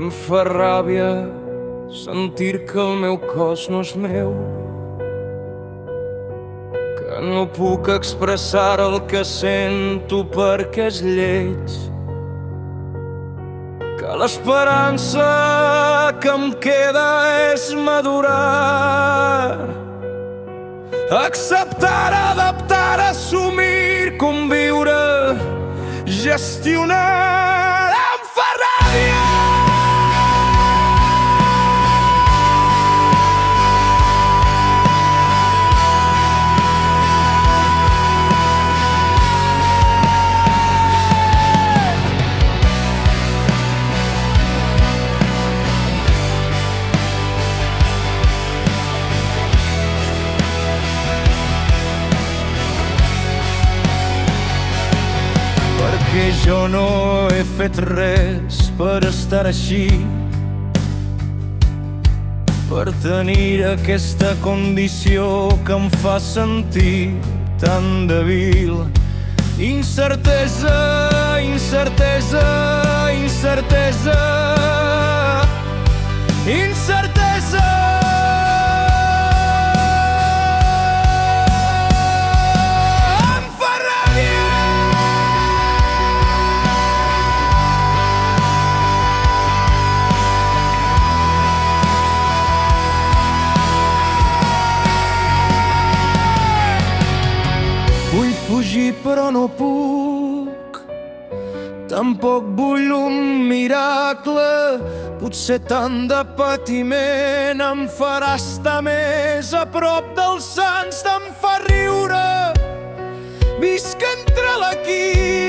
Em fa ràbia sentir que el meu cos no és meu, que no puc expressar el que sento perquè és lleig, que l'esperança que em queda és madurar, acceptar, adaptar, assumir, conviure, gestionar. Em fa ràbia perquè jo no he fet res per estar així, per tenir aquesta condició que em fa sentir tan débil. Incertesa, incertesa, incertesa, incertesa. Vull fugir però no puc, tampoc vull un miracle. Potser tant de patiment em farà estar més a prop dels sants. Em fa riure, visc entre l'aquí